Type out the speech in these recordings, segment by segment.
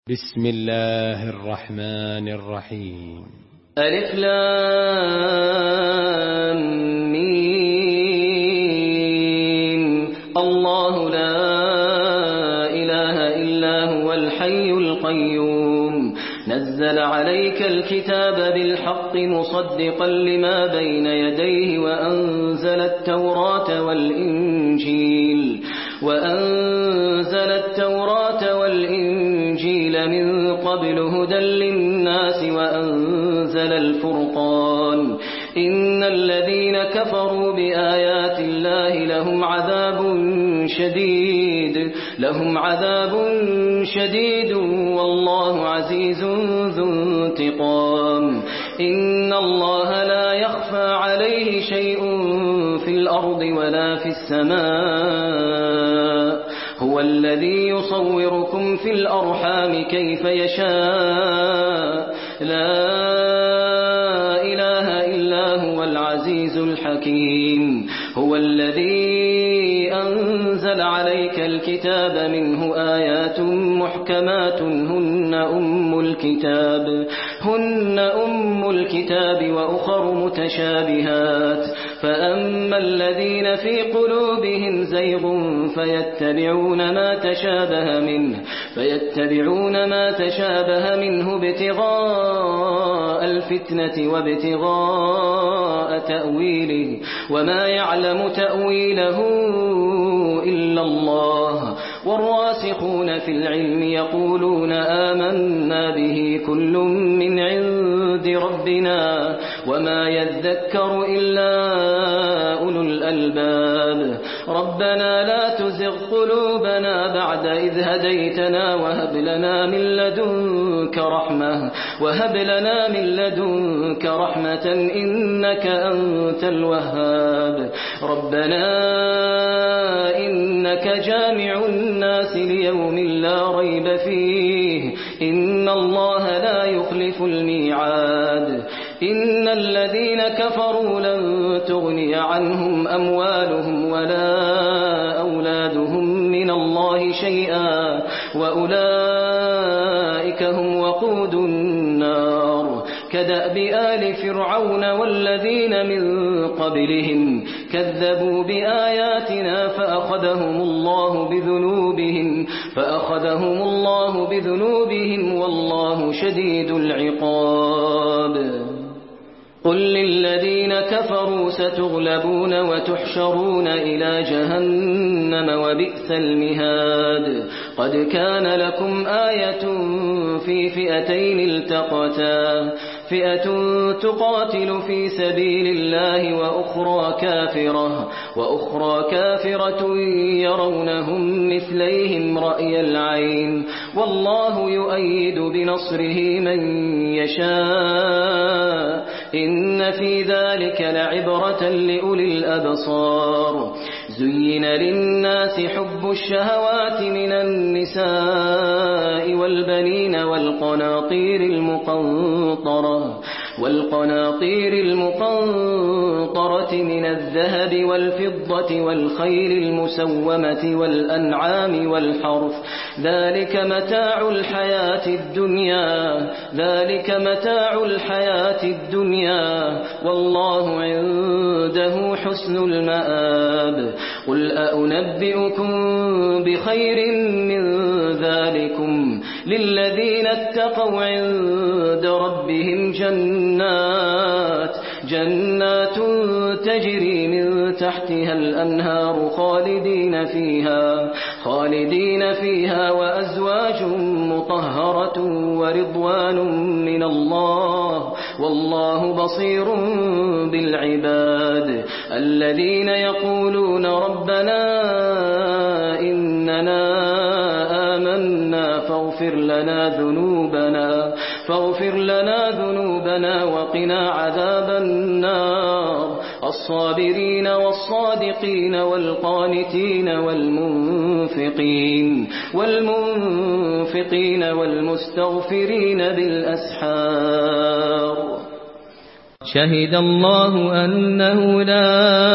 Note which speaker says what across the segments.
Speaker 1: بسم الله الرحمن الرحيم.
Speaker 2: ألف لام ميم. الله لا إله إلا هو الحي القيوم نزل عليك الكتاب بالحق مصدقا لما بين يديه وأنزل التوراة والإنجيل من قبل هدى للناس وأنزل الفرقان إن الذين كفروا بآيات الله لهم عذاب شديد والله عزيز ذو انتقام. إن الله لا يخفى عليه شيء في الأرض ولا في السماء هو الذي يصوركم في الأرحام كيف يشاء لا إله إلا هو العزيز الحكيم. هو الذي أنزل عليك الكتاب منه آيات محكمات هن أم الكتاب وأخر متشابهات فأما الذين في قلوبهم زيغ فيتبعون ما تشابه منه ابتغاء الفتنة وابتغاء تأويله وما يعلم تأويله إلا الله والراسخون في العلم يقولون آمنا به كل من عند ربنا وما يذكر إلا أولو الألباب. ربنا لا تزغ قلوبنا بعد إذ هديتنا وهب لنا من لدنك رحمة إنك أنت الوهاب. ربنا إنك جامع الناس ليوم لا ريب فيه إن الله لا يخلف الميعاد. إن الذين كفروا لن تغني عنهم أموالهم ولا أولادهم من الله شيئا وأولئك هم وقود النار. كدأب آل فرعون والذين من قبلهم كذبوا بآياتنا فأخذهم الله بذنوبهم والله شديد العقاب. قل للذين كفروا ستغلبون وتحشرون إلى جهنم وبئس المهاد. قد كان لكم آية في فئتين التقتا فئة تقاتل في سبيل الله وأخرى كافرة يرونهم مثليهم رأي العين والله يؤيد بنصره من يشاء إن في ذلك لعبرة لأولي الأبصار. زين للناس حب الشهوات من النساء والبنين والقناطير المقنطرة من الذهب والفضة والخيل المسومة والأنعام والحرث ذلك متاع الحياة الدنيا والله عنده حسن المآب. قل أنبئكم بخير من ذلكم للذين اتقوا عند ربهم جنات تجري من تحتها الأنهار خالدين فيها وأزواج مطهرة ورضوان من الله والله بصير بالعباد. الذين يقولون ربنا إننا آمنا فاغفر لنا ذنوبنا وقنا عذاب النار. الصابرين والصادقين والقانتين والمنفقين والمستغفرين بالأسحار. شهد الله أنه لا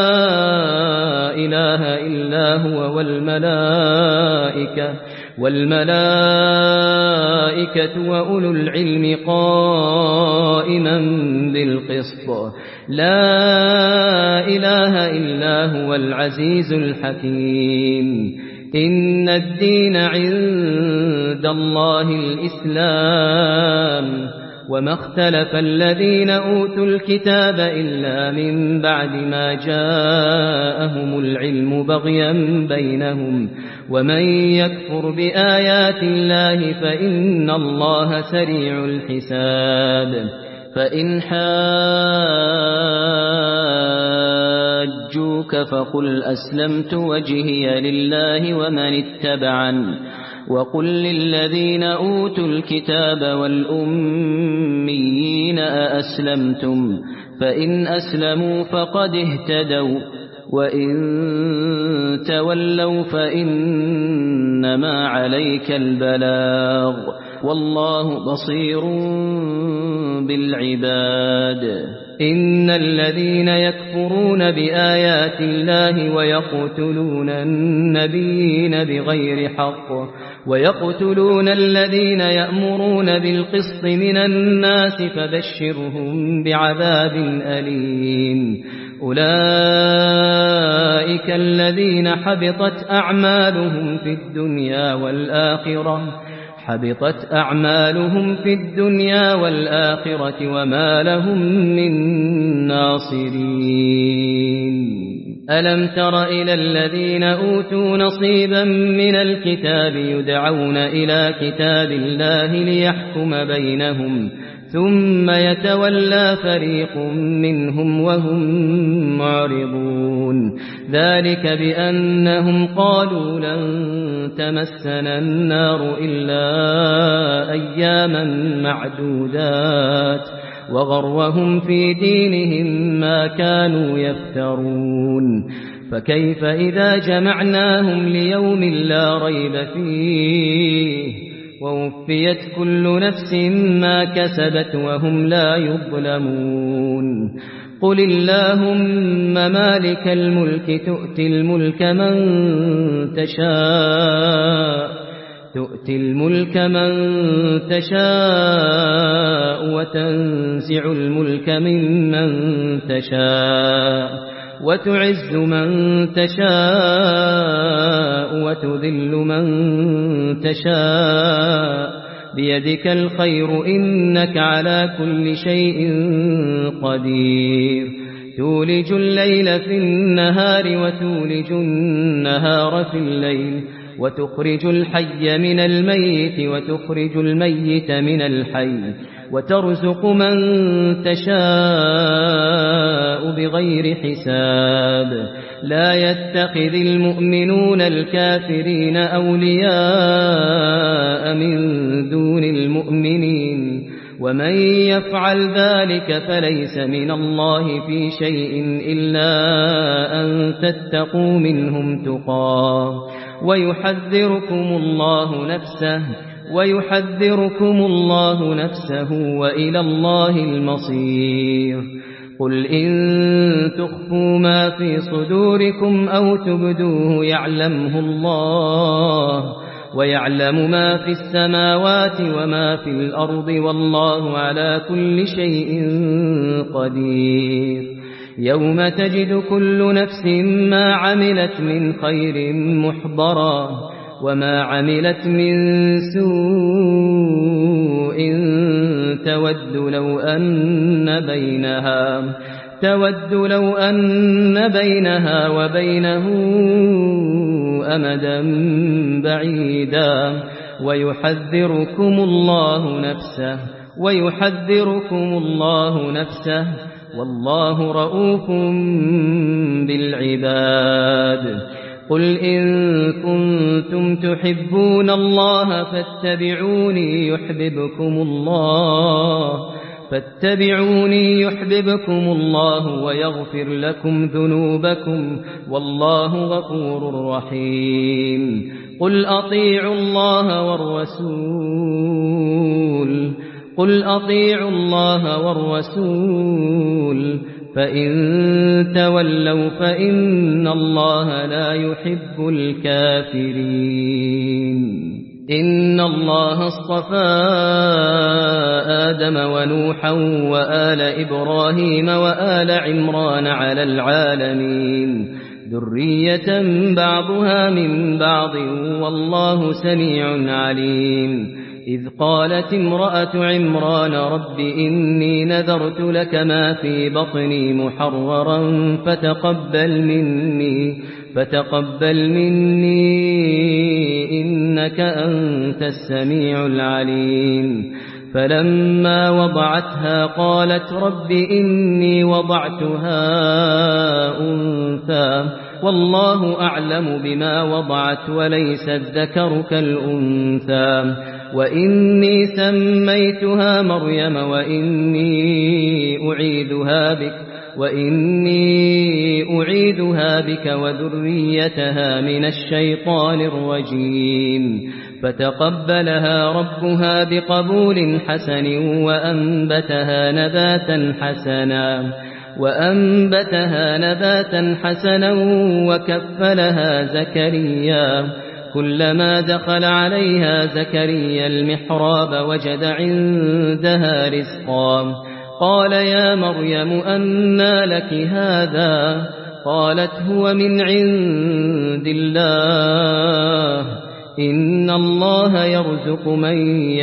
Speaker 2: إله إلا هو والملائكة والملائكة وأولو العلم قائما بالقسط لا إله إلا هو العزيز الحكيم إن الدين عند الله الإسلام وما اختلف الذين أوتوا الكتاب إلا من بعد ما جاءهم العلم بغيا بينهم ومن يكفر بآيات الله فإن الله سريع الحساب فإن حاجوك فقل أسلمت وجهي لله ومن اتبعني وقل للذين أوتوا الكتاب والأميين أأسلمتم فإن أسلموا فقد اهتدوا وإن تولوا فإنما عليك البلاغ والله بصير بالعباد إن الذين يكفرون بآيات الله ويقتلون النبيين بغير حق ويقتلون الذين يأمرون بالقسط من الناس فبشرهم بعذاب أليم أولئك الذين حبطت أعمالهم في الدنيا والآخرة وما لهم من ناصرين ألم تر إلى الذين أوتوا نصيبا من الكتاب يدعون إلى كتاب الله ليحكم بينهم ثم يتولى فريق منهم وهم معرضون ذلك بأنهم قالوا لن تمسنا النار إلا أياما معدودات وغرهم في دينهم ما كانوا يفترون فكيف إذا جمعناهم ليوم لا ريب فيه ووفيت كل نفس ما كسبت وهم لا يظلمون قل اللهم مالك الملك تؤتي الملك من تشاء وتنزع الملك ممن تشاء وتعز من تشاء وتذل من تشاء بيدك الخير إنك على كل شيء قدير تولج الليل في النهار وتولج النهار في الليل وتخرج الحي من الميت وتخرج الميت من الحي وترزق من تشاء بغير حساب لا يتخذ المؤمنون الكافرين أولياء من دون المؤمنين ومن يفعل ذلك فليس من الله في شيء إلا أن تتقوا منهم تقاه ويحذركم الله نفسه وإلى الله المصير قل إن تخفوا ما في صدوركم أو تبدوه يعلمه الله ويعلم ما في السماوات وما في الأرض والله على كل شيء قدير يوم تجد كل نفس ما عملت من خير محضرا وما عملت من سوء تود لو أن بينها وبينه أمدا بعيدا ويحذركم الله نفسه والله رؤوف بالعباد قل إن كنتم تحبون الله فاتبعوني يحببكم الله ويغفر لكم ذنوبكم والله غفور رحيم قل أطيعوا الله والرسول فإن تولوا فإن الله لا يحب الكافرين إن الله اصطفى آدم ونوحا وآل إبراهيم وآل عمران على العالمين ذرية بعضها من بعض والله سميع عليم إذ قالت امرأة عمران رب إني نذرت لك ما في بطني محررا فتقبل مني إنك أنت السميع العليم فلما وضعتها قالت رب إني وضعتها أنثى والله أعلم بما وضعت وليس الذكر كالأنثى وإني سميتها مريم وإني أعيدها بك وذريتها من الشيطان الرجيم فتقبلها ربها بقبول حسن وأنبتها نباتا حسنا وكفلها زكريا كلما دخل عليها زكريا المحراب وجد عندها رزقا قال يا مريم أنى لك هذا قالت هو من عند الله إن الله يرزق من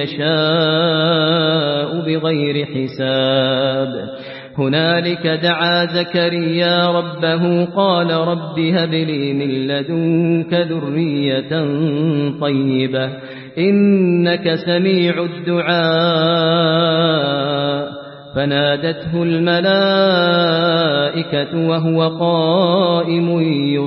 Speaker 2: يشاء بغير حساب هنالك دعا زكريا ربه قال رب هب لي من لدنك ذرية طيبة إنك سميع الدعاء فنادته الملائكة وهو قائم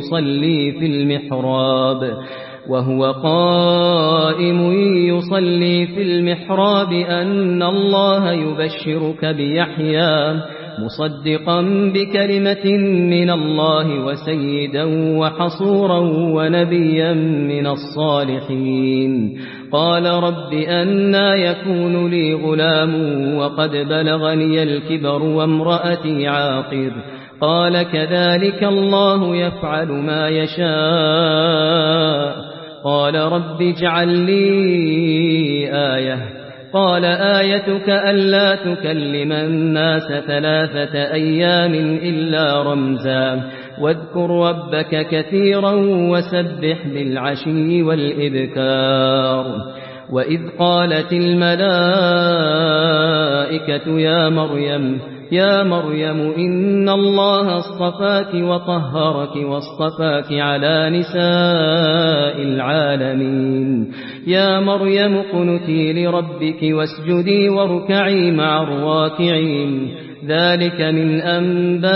Speaker 2: يصلي في المحراب أن الله يبشرك بيحيى مصدقا بكلمة من الله وسيدا وحصورا ونبيا من الصالحين قال رب أنى يكون لي غلام وقد بلغني الكبر وامرأتي عاقر قال كذلك الله يفعل ما يشاء قال رب اجعل لي آية قال آيتك ألا تكلم الناس 3 أيام إلا رمزا واذكر ربك كثيرا وسبح بالعشي والإبكار وإذ قالت الملائكة يا مريم إن الله اصطفاك وطهرك واصطفاك على نساء العالمين يا مريم اقنتي لربك واسجدي واركعي مع الراكعين ذلك من أنباء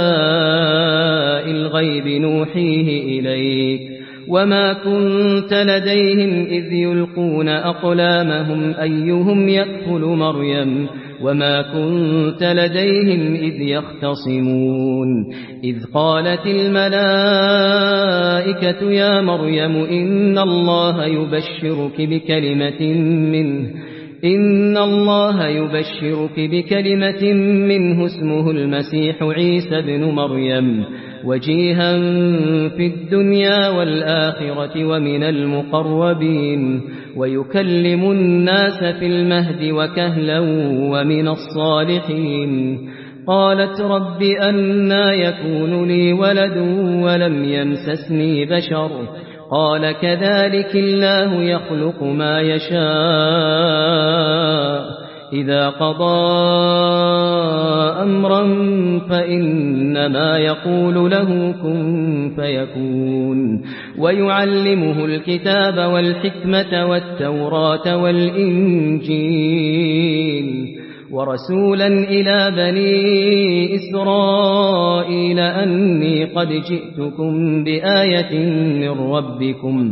Speaker 2: الغيب نوحيه إليك وما كنت لديهم إذ يلقون أقلامهم أيهم يكفل مريم وما كنت لديهم إذ يختصمون إذ قالت الملائكة يا مريم إن الله يبشرك بكلمة منه اسمه المسيح عيسى بن مريم وجيها في الدنيا والآخرة ومن المقربين ويكلم الناس في المهد وكهلا ومن الصالحين قالت رب أنى يكون لي ولد ولم يمسسني بشر قال كذلك الله يخلق ما يشاء إذا قضى أمرا فإنما يقول له كن فيكون ويعلمه الكتاب والحكمة والتوراة والإنجيل ورسولا إلى بني إسرائيل أني قد جئتكم بآية من ربكم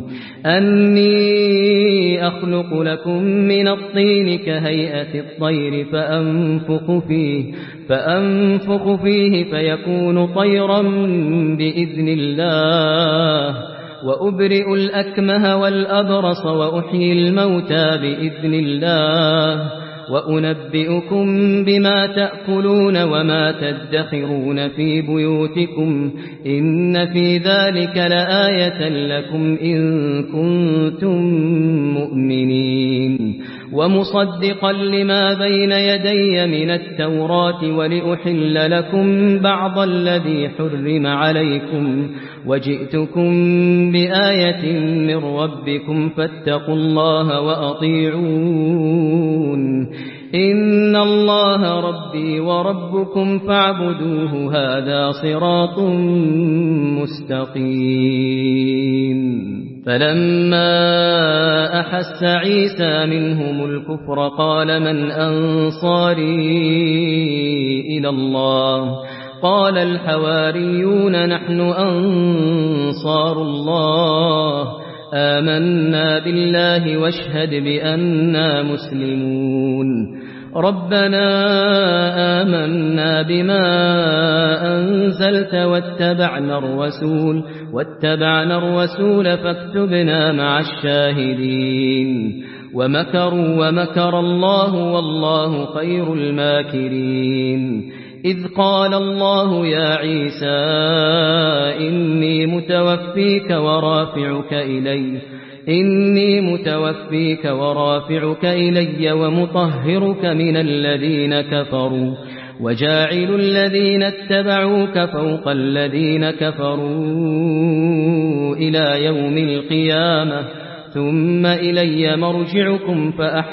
Speaker 2: أني أخلق لكم من الطين كهيئة الطير فأنفخ فيه فيكون طيرا بإذن الله وأبرئ الأكمه والأبرص وأحيي الموتى بإذن الله وأنبئكم بما تأكلون وما تدخرون في بيوتكم إن في ذلك لآية لكم إن كنتم مؤمنين ومصدقا لما بين يدي من التوراة ولأحل لكم بعض الذي حرم عليكم وجئتكم بآية من ربكم فاتقوا الله وأطيعون إن الله ربي وربكم فاعبدوه هذا صراط مستقيم فلما أحس عيسى منهم الكفر قال من أنصاري إلى الله قال الحواريون نحن أنصار الله آمنا بالله واشهد بأننا مسلمون ربنا آمنا بما أنزلت واتبعنا الرسول فاكتبنا مع الشاهدين ومكروا ومكر الله والله خير الماكرين إذ قال الله يا عيسى إني متوفيك ورافعك إلي ومطهرك من الذين كفروا وجاعل الذين اتبعوك فوق الذين كفروا إلى يوم القيامة ثم إلي مرجعكم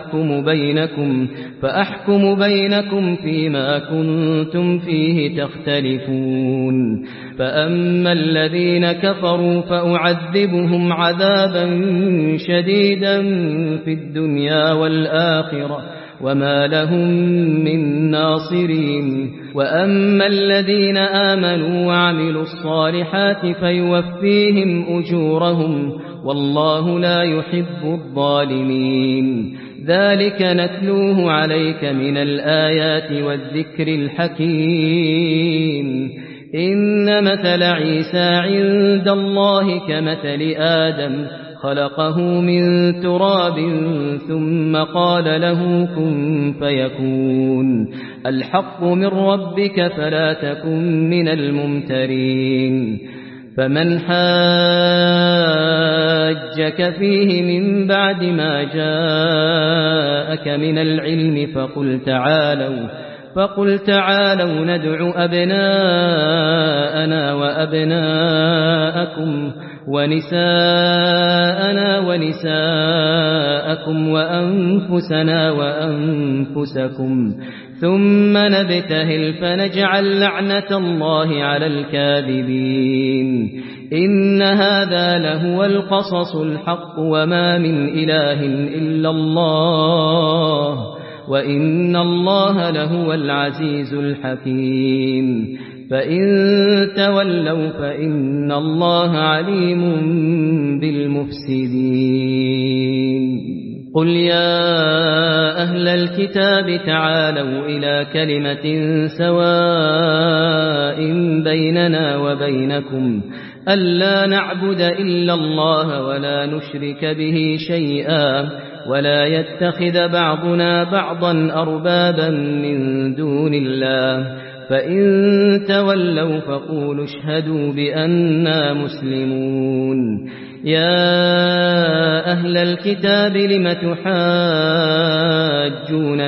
Speaker 2: فأحكم بينكم فيما كنتم فيه تختلفون فأما الذين كفروا فأعذبهم عذابا شديدا في الدنيا والآخرة وما لهم من ناصرين وأما الذين آمنوا وعملوا الصالحات فيوفيهم أجورهم والله لا يحب الظالمين ذلك نتلوه عليك من الآيات والذكر الحكيم إن مثل عيسى عند الله كمثل آدم خلقه من تراب ثم قال له كن فيكون الحق من ربك فلا تكن من الممترين فمن حاجك فيه من بعد ما جاءك من العلم فقل تعالوا ندع أبناءنا وأبناءكم ونساءنا ونساءكم وأنفسنا وأنفسكم ثم نبتهل فنجعل لعنة الله على الكاذبين إن هذا لهو القصص الحق وما من إله إلا الله وإن الله لهو العزيز الحكيم فإن تولوا فإن الله عليم بالمفسدين قل يا أهل الكتاب تعالوا إلى كلمة سواء بيننا وبينكم ألا نعبد إلا الله ولا نشرك به شيئا ولا يتخذ بعضنا بعضا أربابا من دون الله فإن تولوا فقولوا اشهدوا بأننا مسلمون يا أهل الكتاب لم تحاجون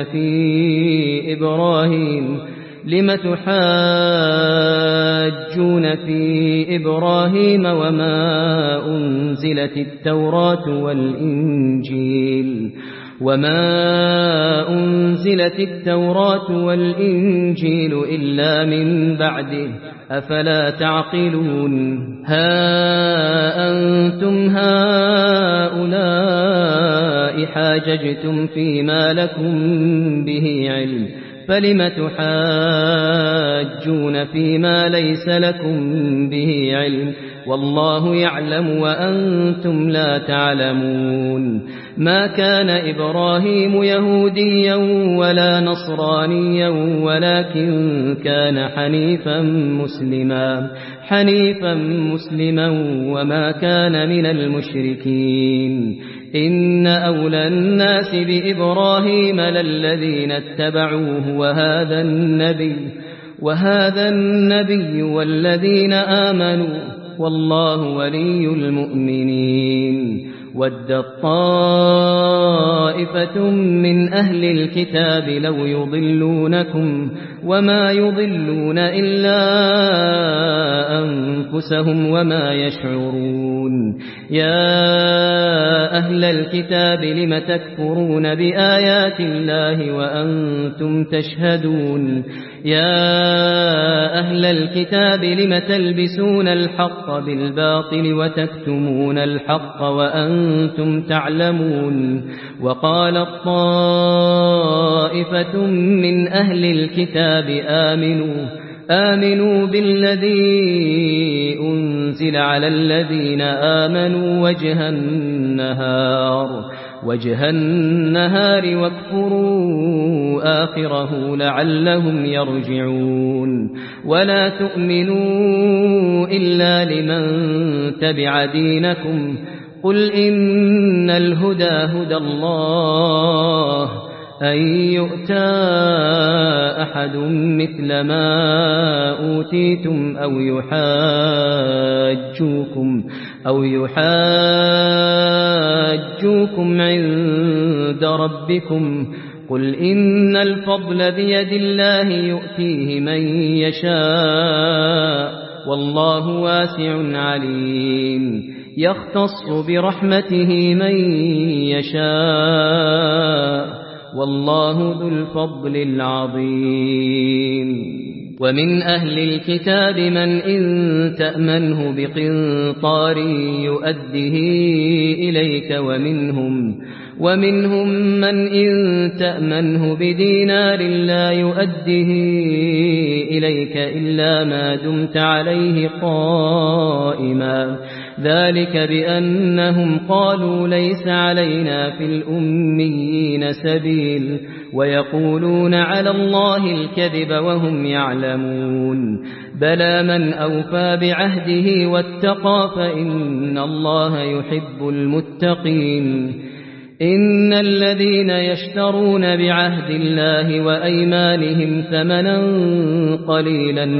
Speaker 2: في إبراهيم وما أنزلت التوراة والإنجيل إلا من بعده أفلا تعقلون ها أنتم هؤلاء حاججتم فيما لكم به علم فلم تحاجون فيما ليس لكم به علم والله يعلم وأنتم لا تعلمون ما كان إبراهيم يهوديا ولا نصرانيا ولكن كان حنيفا مسلما وما كان من المشركين إن أولى الناس بإبراهيم للذين اتبعوه وهذا النبي والذين آمنوا والله ولي المؤمنين ودت طائفة من أهل الكتاب لو يضلونكم وما يضلون إلا أنفسهم وما يشعرون يا أهل الكتاب لم تكفرون بآيات الله وأنتم تشهدون يا أهل الكتاب لم تلبسون الحق بالباطل وتكتمون الحق وأنتم تعلمون وقالت طائفة من أهل الكتاب آمنوا بالذي أنزل على الذين آمنوا وجه النهار واكفروا آخره لعلهم يرجعون ولا تؤمنوا إلا لمن تبع دينكم قل إن الهدى هدى الله أن يؤتى أحد مثل ما أوتيتم أو يحاجوكم عند ربكم قل إن الفضل بيد الله يؤتيه من يشاء والله واسع عليم يختص برحمته من يشاء والله ذو الفضل العظيم ومن أهل الكتاب من إن تأمنه بقنطار يؤده إليك ومنهم من إن تأمنه بدينار لا يؤده إليك إلا ما دمت عليه قائما ذلك بأنهم قالوا ليس علينا في الأميين سبيل ويقولون على الله الكذب وهم يعلمون بلى من أوفى بعهده واتقى فإن الله يحب المتقين إن الذين يشترون بعهد الله وأيمانهم ثمنا قليلا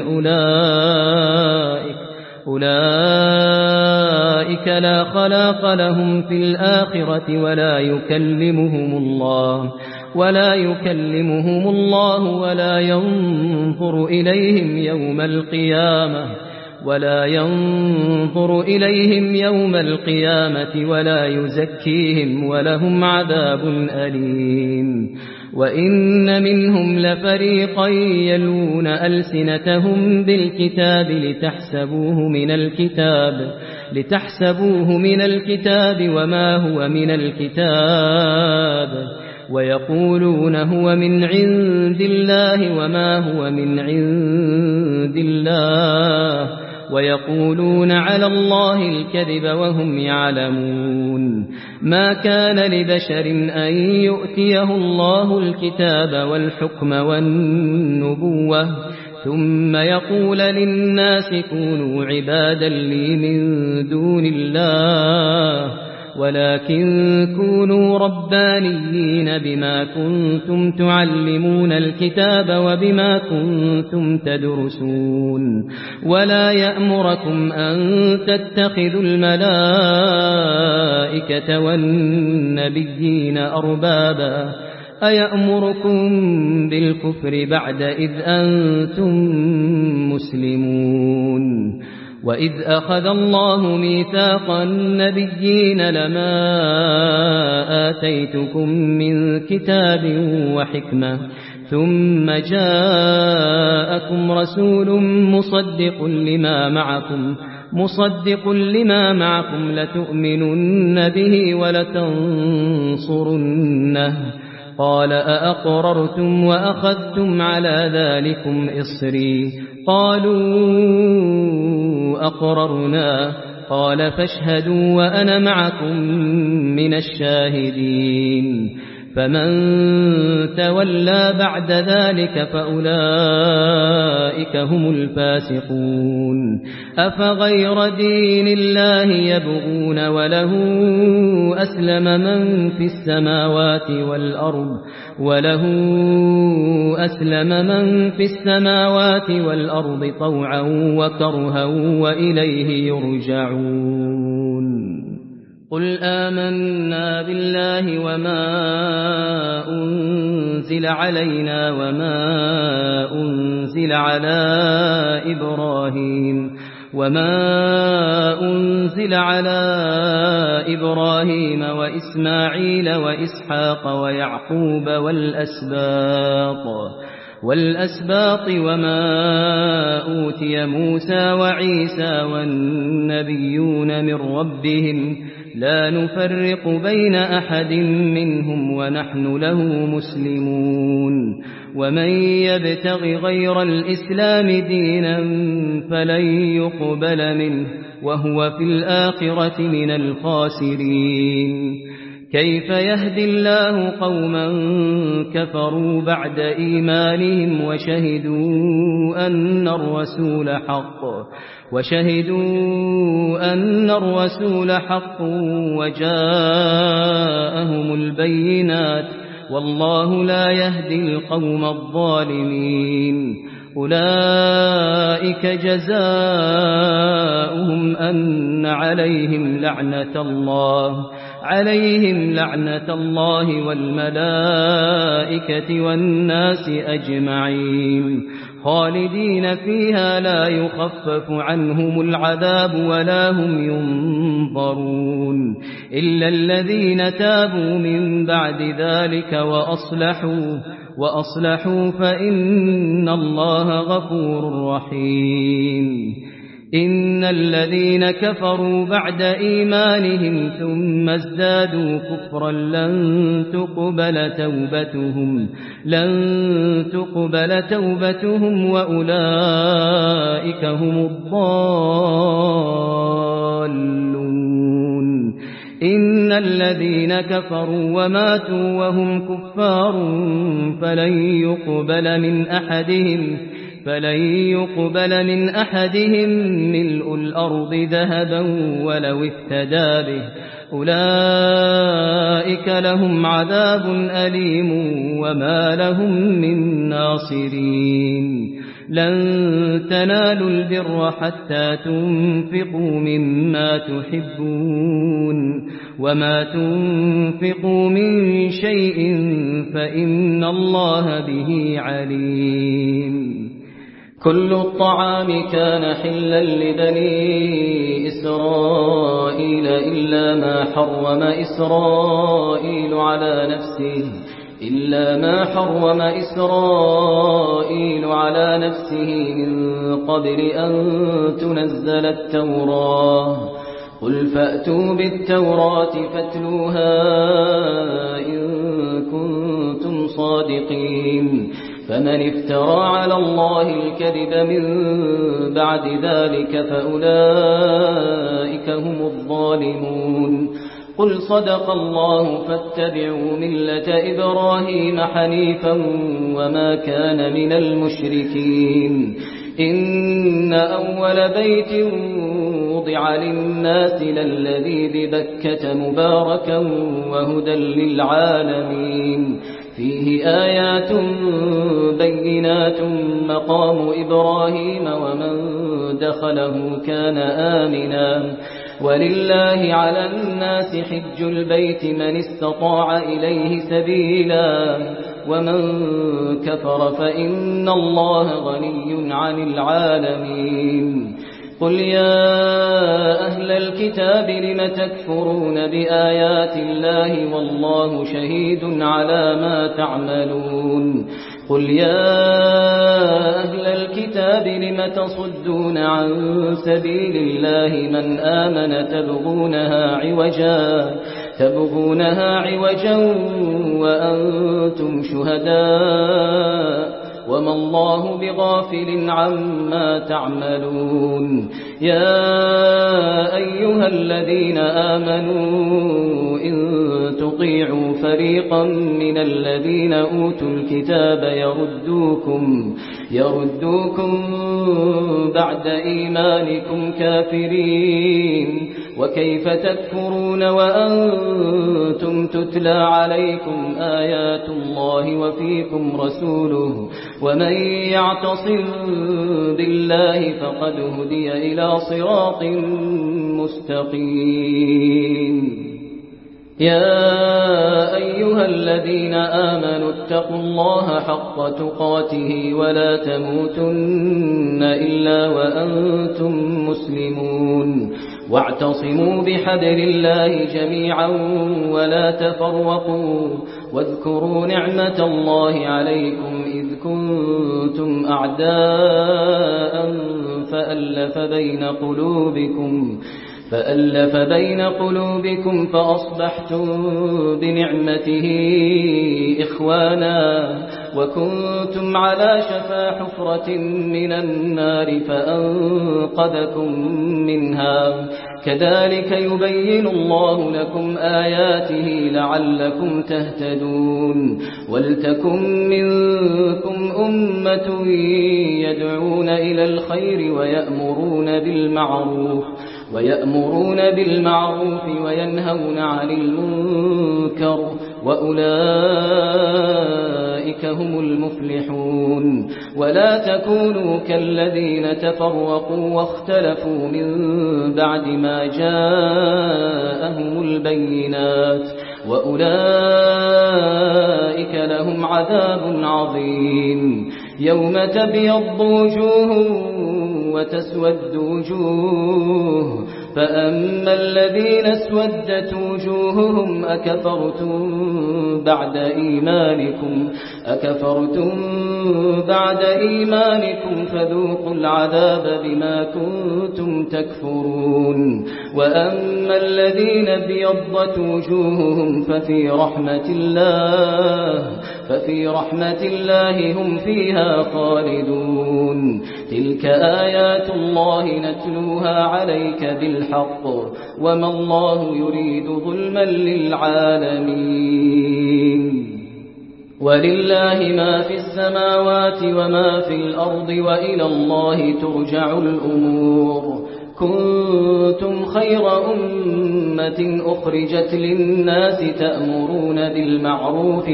Speaker 2: أولئك لا خلاق لهم في الآخرة ولا يكلمهم الله ولا ينظر إليهم يوم القيامة ولا يزكيهم ولهم عذاب أليم وإن منهم لفريقا يلون ألسنتهم بالكتاب لتحسبوه من الكتاب وما هو من الكتاب ويقولون هو من عند الله وما هو من عند الله ويقولون على الله الكذب وهم يعلمون ما كان لبشر أن يؤتيه الله الكتاب والحكم والنبوة ثم يقول للناس كونوا عبادا لي من دون الله ولكن كونوا ربانيين بما كنتم تعلمون الكتاب وبما كنتم تدرسون ولا يأمركم أن تتخذوا الملائكة والنبيين أربابا أيأمركم بالكفر بعد إذ أنتم مسلمون وإذ أخذ الله ميثاق النبيين لما آتيتكم من كتاب وحكمة ثم جاءكم رسول مصدق لما معكم لتؤمنن به ولتنصرنه قال أأقررتم وأخذتم على ذلكم إصري قالوا أقررنا قال فاشهدوا وأنا معكم من الشاهدين فمن تولى بعد ذلك فأولئك هم الفاسقون أفغير دين الله يبغون وله أسلم من في السماوات والأرض طوعا وكرها وإليه يرجعون قل آمنا بالله وما أنزل علينا وما أنزل على إبراهيم وإسماعيل وإسحاق ويعقوب والأسباط وما أوتي موسى وعيسى والنبيون من ربهم لا نفرق بين أحد منهم ونحن له مسلمون ومن يبتغ غير الإسلام دينا فلن يقبل منه وهو في الآخرة من الخاسرين كيف يهدي الله قوما كفروا بعد إيمانهم وشهدوا أن الرسول حق وجاءهم البينات والله لا يهدي القوم الظالمين أولئك جزاؤهم أن عليهم لعنة الله والملائكة والناس أجمعين خالدين فيها لا يخفف عنهم العذاب ولا هم ينظرون إلا الذين تابوا من بعد ذلك وأصلحوا فإن الله غفور رحيم إن الذين كفروا بعد إيمانهم ثم ازدادوا كفرا لن تقبل توبتهم وأولئك هم الضالون إن الذين كفروا وماتوا وهم كفار فلن يقبل من أحدهم ملء الأرض ذهبا ولو افتدى به أولئك لهم عذاب أليم وما لهم من ناصرين لن تنالوا البر حتى تنفقوا مما تحبون وما تنفقوا من شيء فإن الله به عليم كل الطعام كان حلا لبني إسرائيل إلا ما حرم إسرائيل على نفسه من قبل أن تنزل التوراة قل فأتوا بالتوراة فاتلوها إن كنتم صادقين فمن افترى على الله الكذب من بعد ذلك فأولئك هم الظالمون قل صدق الله فاتبعوا ملة إبراهيم حنيفا وما كان من المشركين إن أول بيت وضع للناس للذي ببكة مباركا وهدى للعالمين فيه آيات بينات مقام إبراهيم ومن دخله كان آمنا ولله على الناس حج البيت من استطاع إليه سبيلا ومن كفر فإن الله غني عن العالمين قل يا أهل الكتاب لم تكفرون بآيات الله والله شهيد على ما تعملون قل يا أهل الكتاب لم تصدون عن سبيل الله من آمن تبغونها عوجا وأنتم شهداء وما الله بغافل عما تعملون يا أيها الذين آمنوا إن تطيعوا فريقا من الذين أوتوا الكتاب يردوكم بعد إيمانكم كافرين وكيف تكفرون وأنتم تتلى عليكم آيات الله وفيكم رسوله ومن يعتصم بالله فقد هدي إلى صراط مستقيم يا أيها الذين آمنوا اتقوا الله حق تقاته ولا تموتن إلا وأنتم مسلمون واعتصموا بحبل الله جميعا ولا تفرقوا واذكروا نعمة الله عليكم إذ كنتم أعداء فألف بين قلوبكم فأصبحتم بنعمته إخوانا وكنتم على شفا حفرة من النار فأنقذكم منها كذلك يبين الله لكم آياته لعلكم تهتدون ولتكن منكم أمة يدعون إلى الخير ويأمرون بالمعروف وينهون عن المنكر وأولئك هم المفلحون ولا تكونوا كالذين تفرقوا واختلفوا من بعد ما جاءهم البينات وأولئك لهم عذاب عظيم يوم تبيض وجوه وتسود وجوه فأما الذين اسودت وجوههم أكفرتم بعد إيمانكم فذوقوا العذاب بما كنتم تكفرون وأما الذين ابيضت وجوههم ففي رحمة الله هم فيها خالدون تلك آيات الله نتلوها عليك بالحق وما الله يريد ظلما للعالمين ولله ما في السماوات وما في الأرض وإلى الله ترجع الأمور كنتم خير أمة أخرجت للناس تأمرون بالمعروف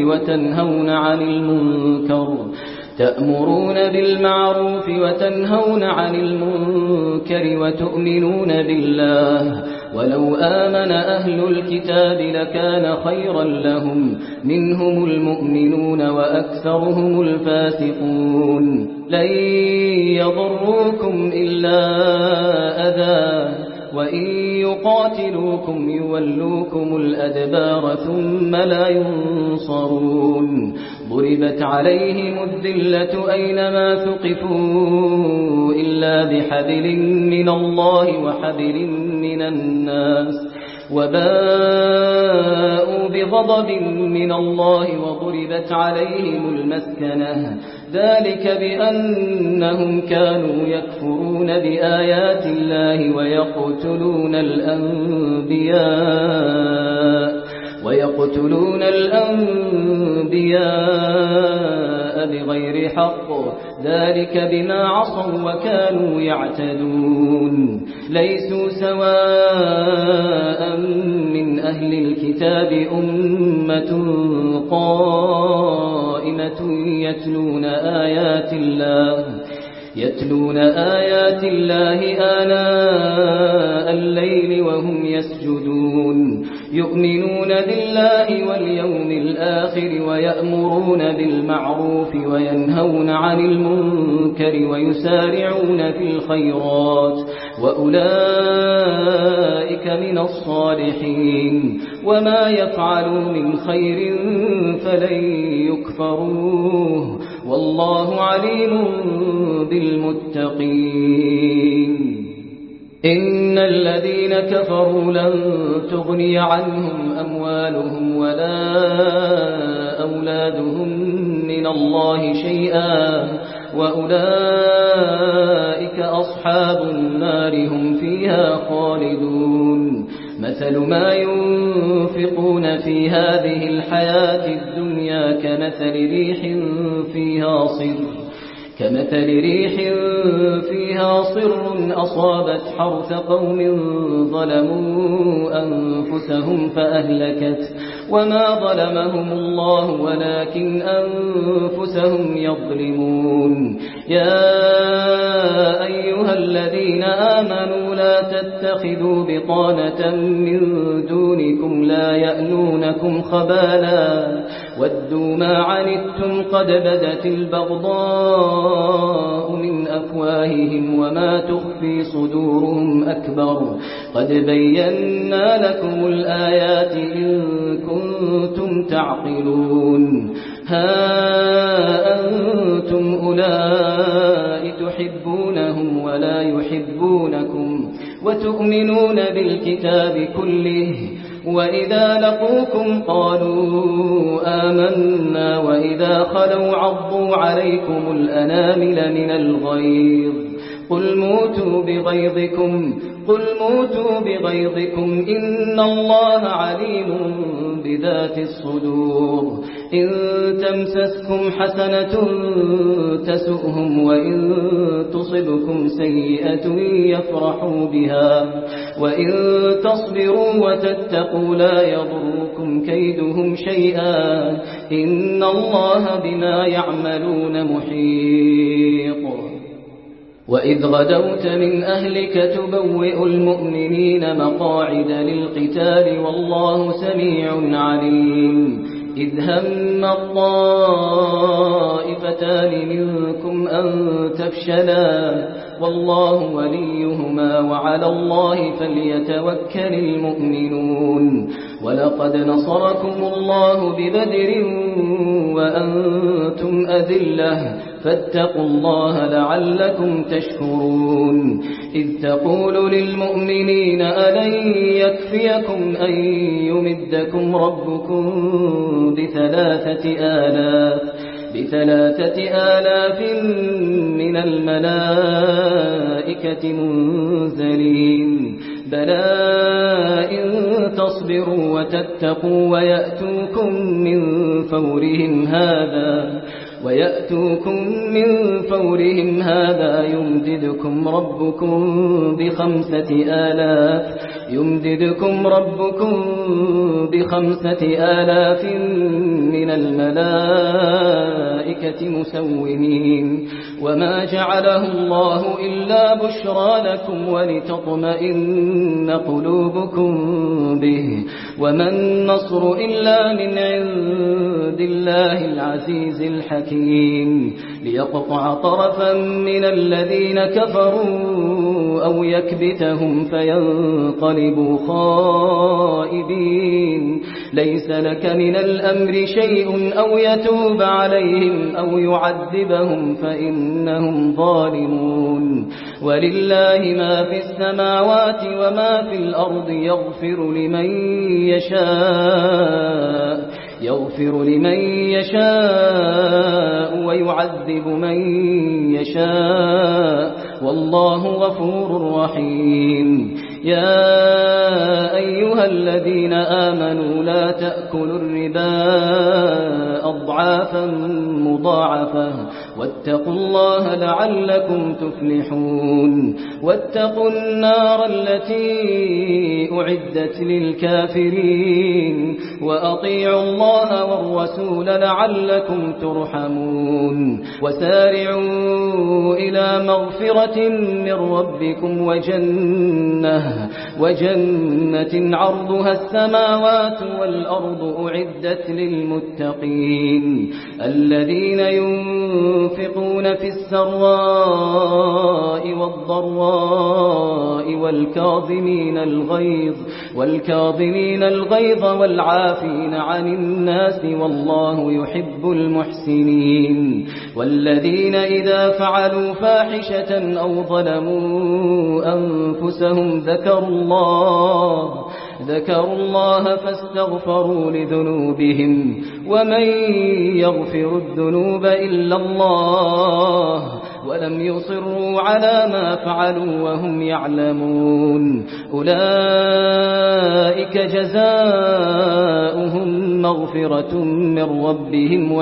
Speaker 2: وتنهون عن المنكر وتؤمنون بالله ولو آمن أهل الكتاب لكان خيرا لهم منهم المؤمنون وأكثرهم الفاسقون لن يضروكم إلا أذى وإن يقاتلوكم يولوكم الأدبار ثم لا ينصرون ضربت عليهم الذلة أينما ثقفوا إلا بحبل من الله وحبل من الناس وباءوا بغضب من الله وضربت عليهم المسكنة ذلك بأنهم كانوا يكفرون بآيات الله ويقتلون الأنبياء بغير حق ذلك بما عصوا وكانوا يعتدون ليسوا سواء من أهل الكتاب أمة قائمة يتلون آيات الله آناء الليل وهم يسجدون يؤمنون بالله واليوم الآخر ويأمرون بالمعروف وينهون عن المنكر ويسارعون في الخيرات وأولئك من الصالحين وما يفعلوا من خير فلن يكفروه والله عليم بالمتقين إن الذين كفروا لن تغني عنهم أموالهم ولا أولادهم من الله شيئا وأولئك أصحاب النار هم فيها خالدون مثل ما ينفقون ينفقون في هذه الحياة الدنيا كمثل ريح فيها صر أصابت حرث قوم ظلموا أنفسهم فأهلكت وما ظلمهم الله ولكن أنفسهم يظلمون يا أيها الذين آمنوا لا تتخذوا بطانة من دونكم لا يألونكم خبالا ودوا ما عنتم قد بدت البغضاء من أفواههم وما تخفي صدورهم أكبر قد بينا لكم الآيات إن كنتم تعقلون ها أنتم أولئك تحبونهم ولا يحبونكم وتؤمنون بالكتاب كله وإذا لقوكم قالوا آمنا وإذا خلوا عضوا عليكم الأنامل من الغيظ قل موتوا بغيظكم إن الله عليم بذات الصدور إن تمسسكم حسنة تسؤهم وإن تصبكم سيئة يفرحوا بها وإن تصبروا وتتقوا لا يضركم كيدهم شيئا إن الله بما يعملون محيط وإذ غدوت من أهلك تبوئ المؤمنين مقاعد للقتال والله سميع عليم إذ هم الطائفتان منكم أن تفشلا والله وليهما وعلى الله فليتوكل المؤمنون ولقد نصركم الله ببدر وأنتم أذلة فاتقوا الله لعلكم تشكرون إذ تقول للمؤمنين ألن يكفيكم أن يمدكم ربكم بثلاثة آلاف من الملائكة منزلين بلى إن تصبروا وتتقوا ويأتوكم من فورهم هذا يمددكم ربكم ب5,000 من الملائكة مسومين وما جعله الله إلا بشرى لكم ولتطمئن قلوبكم به وما النصر إلا من عند الله العزيز الحكيم ليقطع طرفا من الذين كفروا أو يكبتهم فينقلبوا خائبين ليس لك من الأمر شيء أو يتوب عليهم أو يعذبهم فإنهم ظالمون ولله ما في السماوات وما في الأرض يغفر لمن يشاء ويعذب من يشاء والله غفور رحيم يا أيها الذين آمنوا لا تأكلوا الربا أضعافا مضاعفة واتقوا الله لعلكم تفلحون واتقوا النار التي أعدت للكافرين وأطيعوا الله والرسول لعلكم ترحمون وسارعوا إلى مغفرة من ربكم وجنة عرضها السماوات والأرض أعدت للمتقين الذين ينفقون في السراء والضراء والكاظمين الغيظ والعافين عن الناس والله يحب المحسنين والذين إذا فعلوا فاحشة أو ظلموا أنفسهم ذكروا الله فاستغفروا لذنوبهم ومن يغفر الذنوب إلا الله ولم يصروا على ما فعلوا وهم يعلمون أولئك جزاؤهم مغفرة من ربهم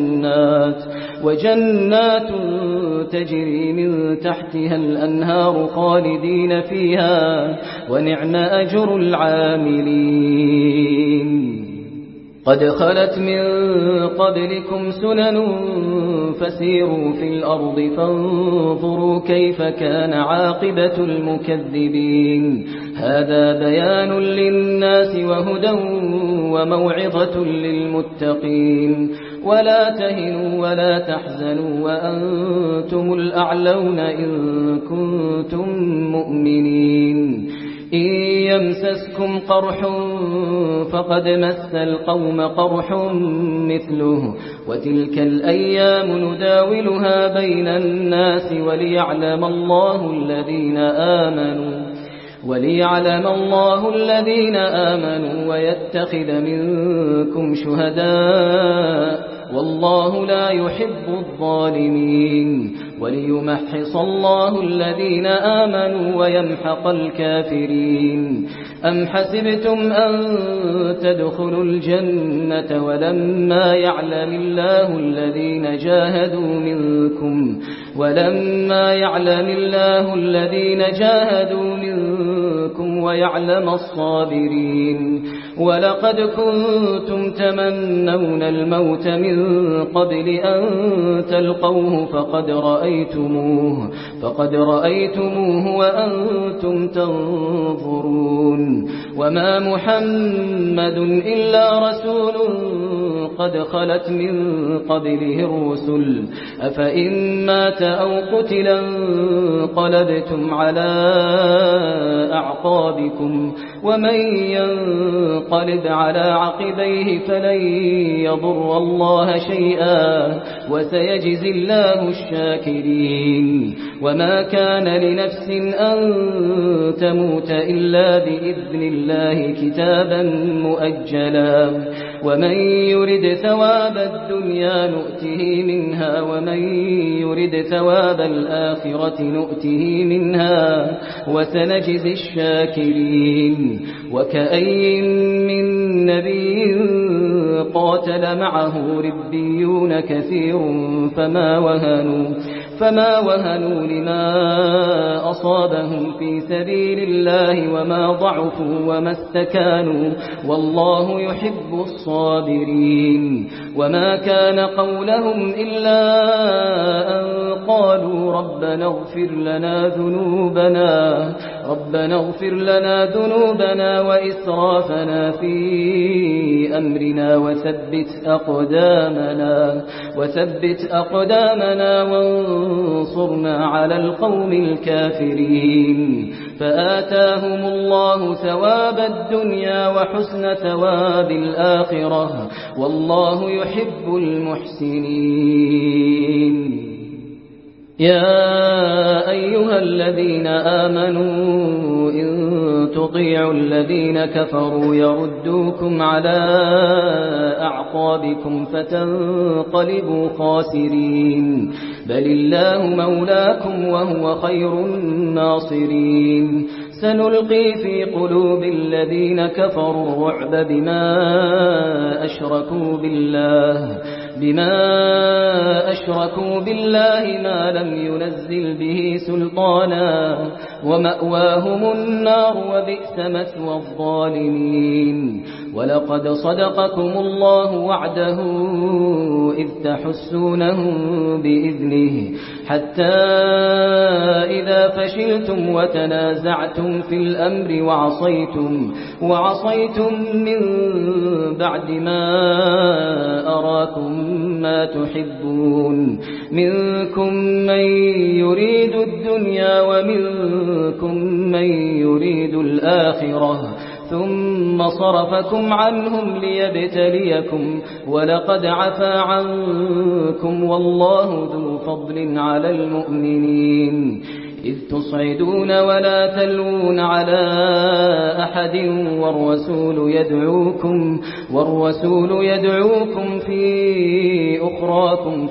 Speaker 2: وجنات تجري من تحتها الأنهار خالدين فيها ونعم أجر العاملين قد خلت من قبلكم سنن فسيروا في الأرض فانظروا كيف كان عاقبة المكذبين هذا بيان للناس وهدى وموعظة للمتقين ولا تهنوا ولا تحزنوا وأنتم الأعلون إن كنتم مؤمنين إن يمسسكم قرح فقد مس القوم قرح مثله وتلك الأيام نداولها بين الناس وليعلم الله الذين آمنوا ويتخذ منكم شهداء والله لا يحب الظالمين وليمحص الله الذين آمنوا ويمحق الكافرين أم حسبتم أن تدخلوا الجنة ولما يعلم الله الذين جاهدوا منكم ويعلم الصابرين ولقد كنتم تمنون الموت من قبل أن تلقوه فقد رأيتموه وأنتم تنظرون وما محمد إلا رسول قد خلت من قبله الرسل أفإن مات أو قتلا انقلبتم على أعقابكم ومن ينقلب على عقبيه فلن يضر الله شيئا وسيجزي الله الشاكرين وما كان لنفس أن تموت إلا بإذن الله كتابا مؤجلا ومن يرد ثواب الدنيا نؤته منها ومن يرد ثواب الآخرة نؤته منها وسنجزي الشاكرين وكأي من نبي قاتل معه ربيون كثير فما وهنوا لما أصابهم في سبيل الله وما ضعفوا وما استكانوا والله يحب الصابرين وما كان قولهم إلا أن قالوا ربنا اغفر لنا ذنوبنا وإسرافنا في أمرنا وثبت أقدامنا وانصرنا على القوم الكافرين فآتاهم الله ثواب الدنيا وحسن ثواب الآخرة والله يحب المحسنين يا أيها الذين آمنوا إن تطيعوا الذين كفروا يردوكم على أعقابكم فتنقلبوا خاسرين بل الله مولاكم وهو خير الناصرين سنلقي في قلوب الذين كفروا الرعب بما أشركوا بالله ما لم ينزل به سلطانا ومأواهم النار وبئس مثوى الظالمين ولقد صدقكم الله وعده إذ تحسونهم بإذنه حتى إذا فشلتم وتنازعتم في الأمر وعصيتم من بعد ما أراكم ما تحبون منكم من يريد الدنيا ومنكم من يريد الآخرة ثم صرفكم عنهم ليبتليكم ولقد عفا عنكم والله ذو فضل على المؤمنين إذ تصعدون ولا تلوون على أحد والرسول يدعوكم في أخراكم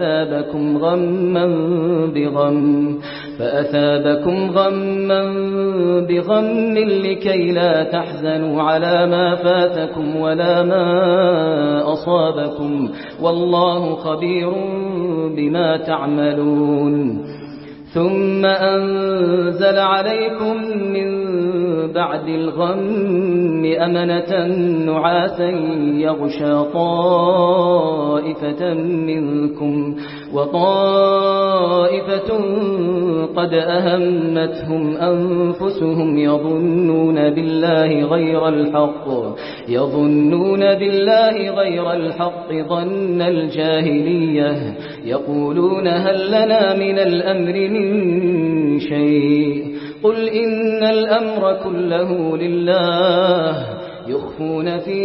Speaker 2: فأثابكم غما بغم لكي لا تحزنوا على ما فاتكم ولا ما أصابكم والله خبير بما تعملون ثم أنزل عليكم من بعد الغم أمنة نعاسا يغشى طائفة منكم وطائفة قد أهمتهم أنفسهم يظنون بالله غير الحق ظن الجاهلية يقولون هل لنا من الأمر من شيء قل إن الأمر كله لله يخفون في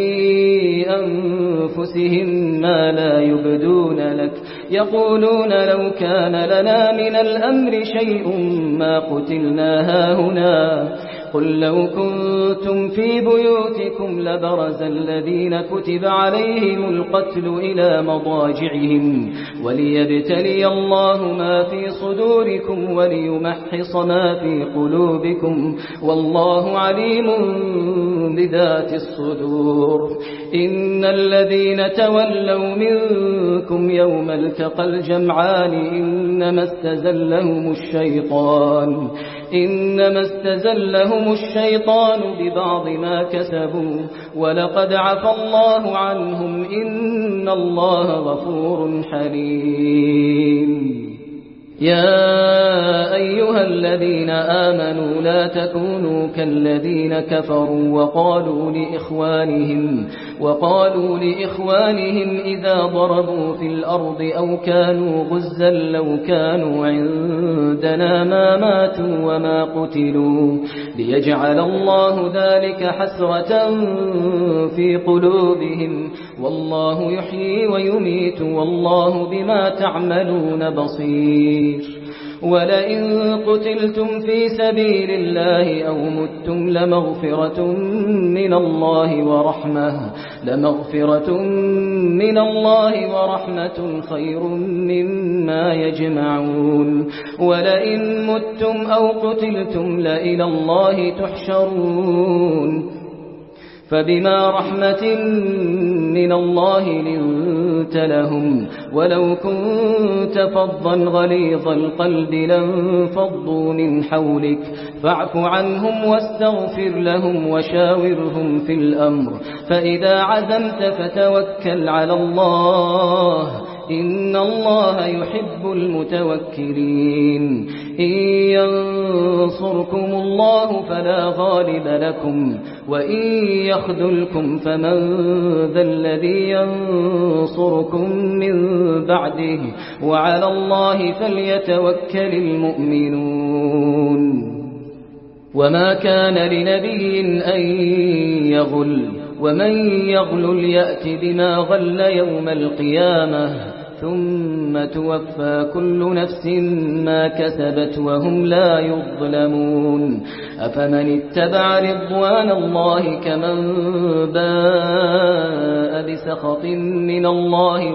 Speaker 2: أنفسهم ما لا يبدون لك يقولون لو كان لنا من الأمر شيء ما قتلنا هاهنا قل لو كنتم في بيوتكم لبرز الذين كتب عليهم القتل إلى مضاجعهم وليبتلي الله ما في صدوركم وليمحص ما في قلوبكم والله عليم بذات الصدور إن الذين تولوا منكم يوم التقى الجمعان إنما استزلهم الشيطان ببعض ما كسبوا ولقد عفى الله عنهم إن الله غفور حليم يا أيها الذين آمنوا لا تكونوا كالذين كفروا وقالوا لإخوانهم إذا ضربوا في الأرض أو كانوا غزا لو كانوا عندنا ما ماتوا وما قتلوا ليجعل الله ذلك حسرة في قلوبهم والله يحيي ويميت والله بما تعملون بصير ولئن قتلتم في سبيل الله أو متم لمغفرة من الله ورحمة خير مما يجمعون ولئن متم أو قتلتم لإلى الله تحشرون فبما رحمة من الله لنت لهم ولو كنت فظا غليظ القلب لانفضوا من حولك فاعف عنهم واستغفر لهم وشاورهم في الأمر فإذا عزمت فتوكل على الله إن الله يحب المتوكلين إن ينصركم الله فلا غالب لكم وإن يخذلكم فمن ذا الذي ينصركم من بعده وعلى الله فليتوكل المؤمنون وما كان لنبي أن يغل ومن يغل يأت بما غل يوم القيامة ثم توفى كل نفس ما كسبت وهم لا يظلمون أفمن اتبع رضوان الله كمن باء بسخط من الله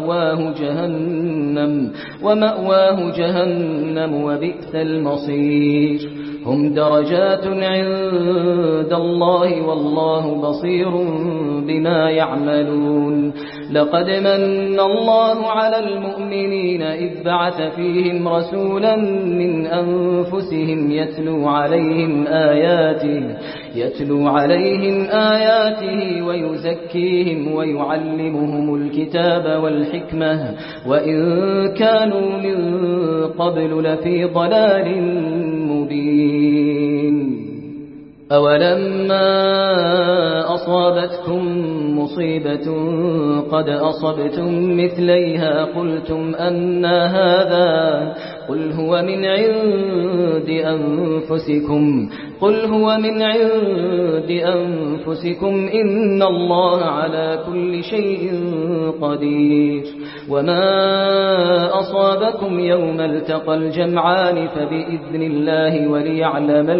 Speaker 2: ومأواه جهنم وبئس المصير هم درجات عند الله والله بصير بما يعملون لقد من الله على المؤمنين إذ بعث فيهم رسولا من أنفسهم يتلو عليهم آياته ويزكيهم ويعلمهم الكتاب والحكمة وإن كانوا من قبل لفي ضلال مبين أولما أصابتكم مصيبة قد أصبتم مثليها قلتم أنى هذا قل هو من عند أنفسكم إن الله على كل شيء قدير وما أصابكم يوم التقى الجمعان فبإذن الله وليعلم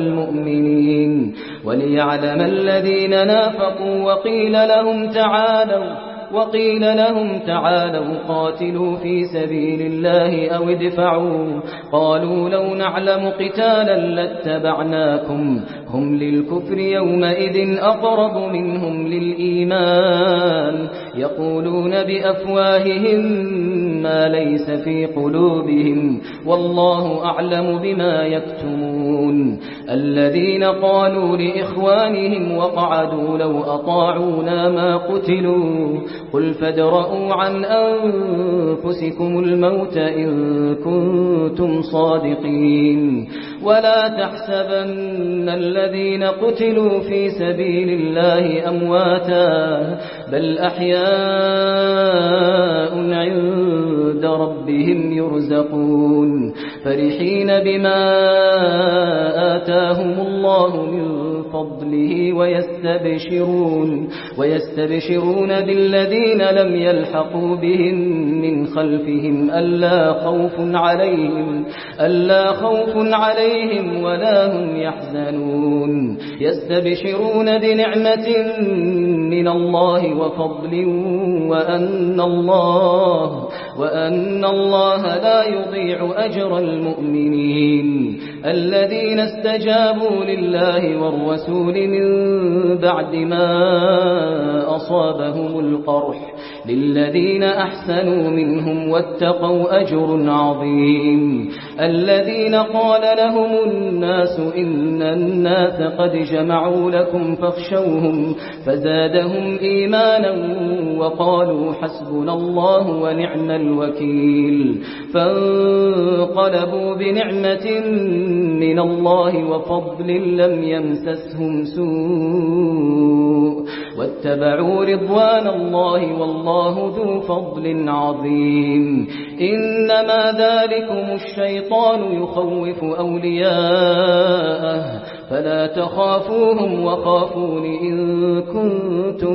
Speaker 2: المؤمنين وليعلم الذين نافقوا وقيل لهم وقيل لهم تعالوا قاتلوا في سبيل الله أو ادفعوا قالوا لو نعلم قتالا لاتبعناكم هم للكفر يومئذ أقرب منهم للإيمان يقولون بأفواههم ما ليس في قلوبهم والله أعلم بما يكتمون الذين قالوا لإخوانهم وقعدوا لو أطاعونا ما قتلوا قل فادرءوا عن أنفسكم الموت إن كنتم صادقين ولا تحسبن الذين قتلوا في سبيل الله أمواتا بل أحياء عند ربهم يرزقون فرحين بما آتاهم الله من فضله ويستبشرون بالذين لم يلحقوا بهم من خلفهم ألا خوف عليهم ولا هم يحزنون يستبشرون بنعمة من الله وفضل وأن الله لا يضيع أجر المؤمنين الذين استجابوا لله والرسول من بعد ما أصابهم القرح للذين أحسنوا منهم واتقوا أجر عظيم الذين قال لهم الناس إن الناس قد جمعوا لكم فاخشوهم فزادهم إيمانا وقالوا حسبنا الله ونعم الوكيل فانقلبوا بنعمة من الله وفضل لم يمسسهم سوء واتبعوا رضوان الله والله ذو فضل عظيم إنما ذلكم الشيطان يخوف أولياءه فلا تخافوهم وخافون إن كنتم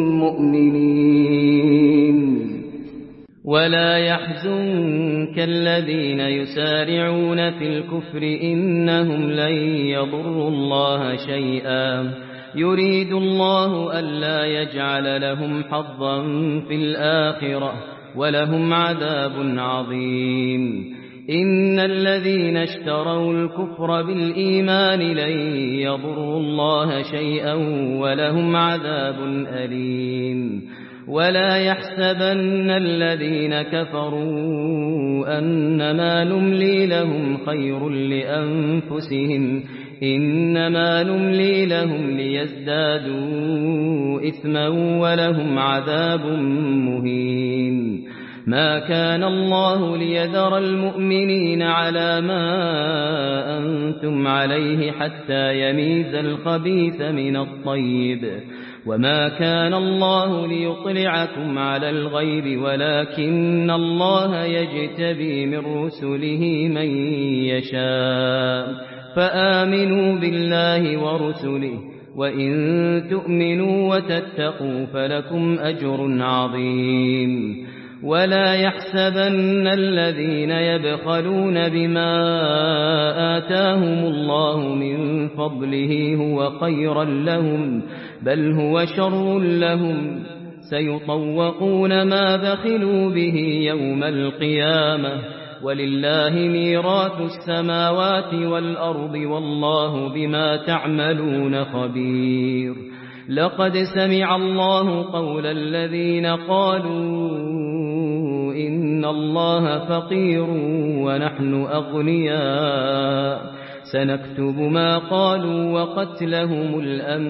Speaker 2: مؤمنين ولا يحزنك الذين يسارعون في الكفر إنهم لن يضروا الله شيئا يريد الله ألا يجعل لهم حظا في الآخرة ولهم عذاب عظيم إن الذين اشتروا الكفر بالإيمان لن يضروا الله شيئا ولهم عذاب أليم ولا يحسبن الذين كفروا أنما نملي لهم خير لأنفسهم إنما نملي لهم ليزدادوا إثما ولهم عذاب مهين ما كان الله ليذر المؤمنين على ما أنتم عليه حتى يميز الخبيث من الطيب وما كان الله ليطلعكم على الغيب ولكن الله يجتبي من رسله من يشاء فآمنوا بالله ورسله وإن تؤمنوا وتتقوا فلكم أجر عظيم ولا يحسبن الذين يبخلون بما آتاهم الله من فضله هو خيرا لهم بل هو شر لهم سيطوقون ما بخلوا به يوم القيامة ولله ميراث السماوات والأرض والله بما تعملون خبير لقد سمع الله قول الذين قالوا إن الله فقير ونحن أغنياء سنكتب ما قالوا وقتلهم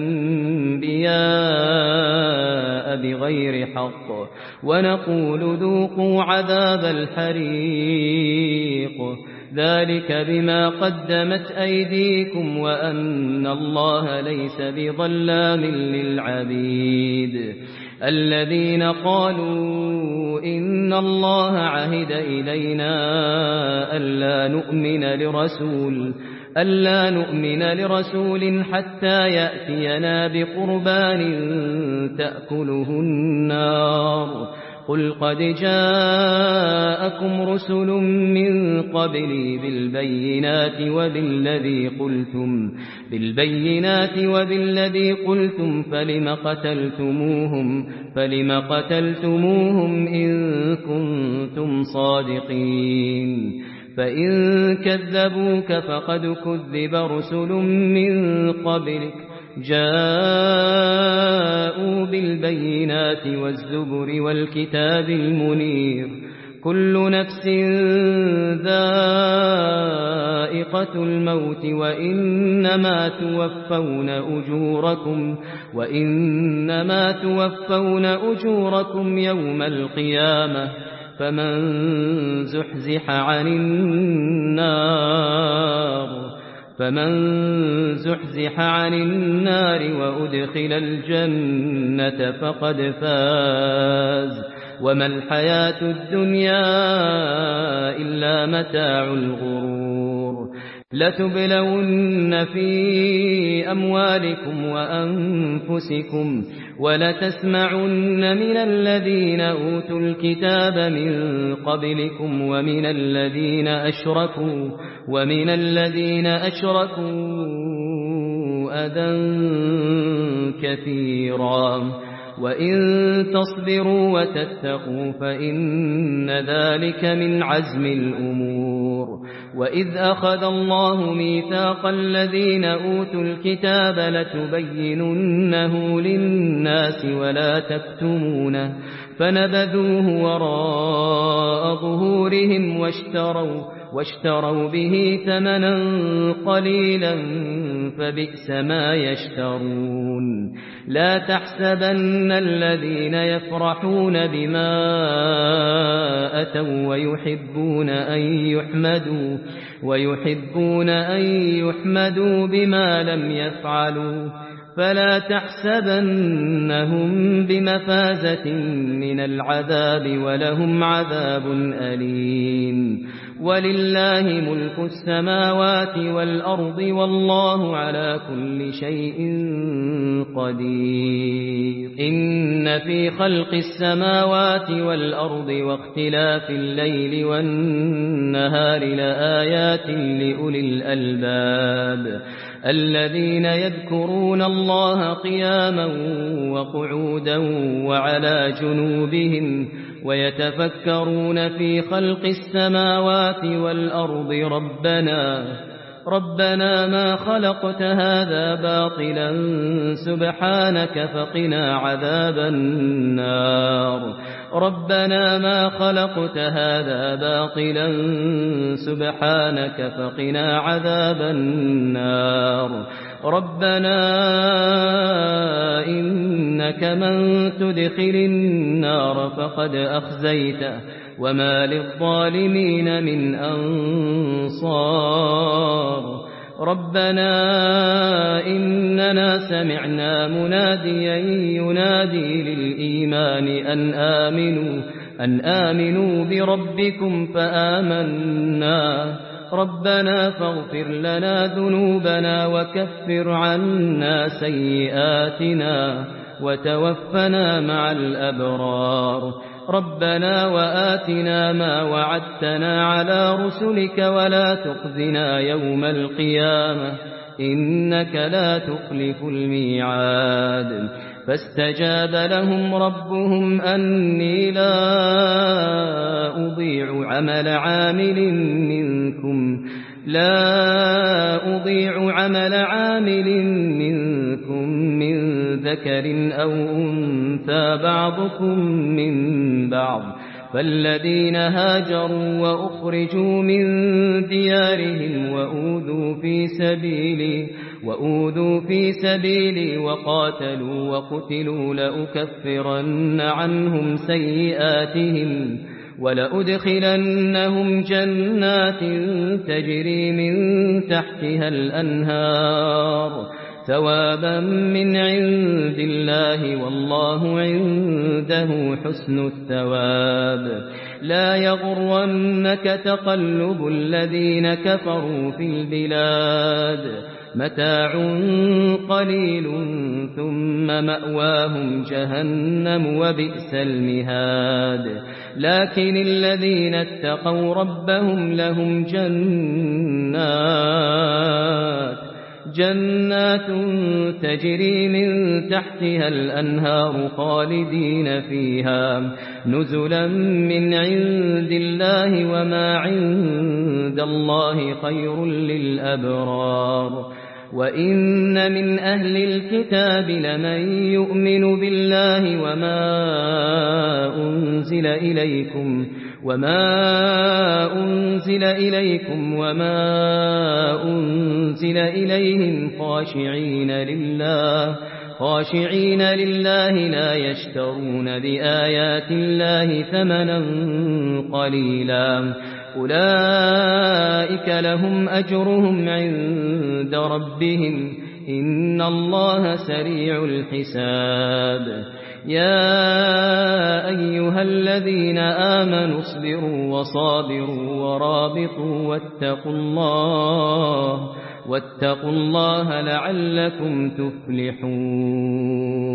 Speaker 2: الأنبياء بغير حق ونقول ذوقوا عذاب الحريق ذلك بما قدمت أيديكم وأن الله ليس بظلام للعبيد الذين قالوا إن الله عهد إلينا ألا نؤمن لرسول حتى يأتينا بقربان تأكله النار قل قد جاءكم رسل من قبلي بالبينات وبالذي قلتم فلم قتلتموهم إن كنتم صادقين فإن كذبوك فقد كذب رسل من قبلك جاءوا بالبينات والزبر والكتاب المنير كل نفس ذائقة الموت وإنما توفون أجوركم يوم القيامة فمن زحزح عن النار وأدخل الجنة فقد فاز وما الحياة الدنيا إلا متاع الغرور لتبلون في أموالكم وأنفسكم ولتسمعن من الذين أوتوا الكتاب من قبلكم ومن الذين أشركوا أذى كثيرا وإن تصبروا وتتقوا فإن ذلك من عزم الأمور وإذ أخذ الله ميثاق الذين أوتوا الكتاب لتبيننه للناس ولا تكتمونه فنبذوه وراء ظهورهم واشتروا به ثمنا قليلا فبئس ما يشترون لا تحسبن الذين يفرحون بما أتوا ويحبون أن يحمدوا بما لم يفعلوا فلا تحسبنهم بمفازة من العذاب ولهم عذاب أليم ولله ملك السماوات والأرض والله على كل شيء قدير إن في خلق السماوات والأرض واختلاف الليل والنهار لآيات لأولي الألباب الذين يذكرون الله قياما وقعودا وعلى جنوبهم ويتفكرون في خلق السماوات والأرض ربنا ما خلقت هذا باطلا سبحانك فقنا عذاب النار ربنا ما خلقت هذا باطلا سبحانك فقنا عذاب النار ربنا إنك من تدخل النار فقد أخزيته وما للظالمين من أنصار ربنا إننا سمعنا مناديا ينادي للإيمان أن آمنوا بربكم فآمنا ربنا فاغفر لنا ذنوبنا وكفر عنا سيئاتنا وتوفنا مع الأبرار ربنا وآتنا ما وعدتنا على رسلك ولا تخزنا يوم القيامة إنك لا تخلف الميعاد فاستجاب لهم ربهم أني لا أضيع عمل عامل منكم من ذكر أو أنثى بعضكم من بعض فالذين هاجروا وأخرجوا من ديارهم وأوذوا في سبيلي وقاتلوا وقتلوا لأكفرن عنهم سيئاتهم ولأدخلنهم جنات تجري من تحتها الأنهار ثوابا من عند الله والله عنده حسن الثواب لا يغرنك تقلب الذين كفروا في البلاد متاع قليل ثم مأواهم جهنم وبئس المهاد لكن الذين اتقوا ربهم لهم جنات تجري من تحتها الأنهار خالدين فيها نزلا من عند الله وما عند الله خير للأبرار وإن من أهل الكتاب لمن يؤمن بالله وما أنزل إليكم وما أنزل إليهم خاشعين لله لا يشترون بآيات الله ثمنا قليلا أولئك لهم أجرهم عند ربهم إن الله سريع الحساب يا أيها الذين آمنوا اصبروا وصابروا ورابطوا واتقوا الله لعلكم تفلحون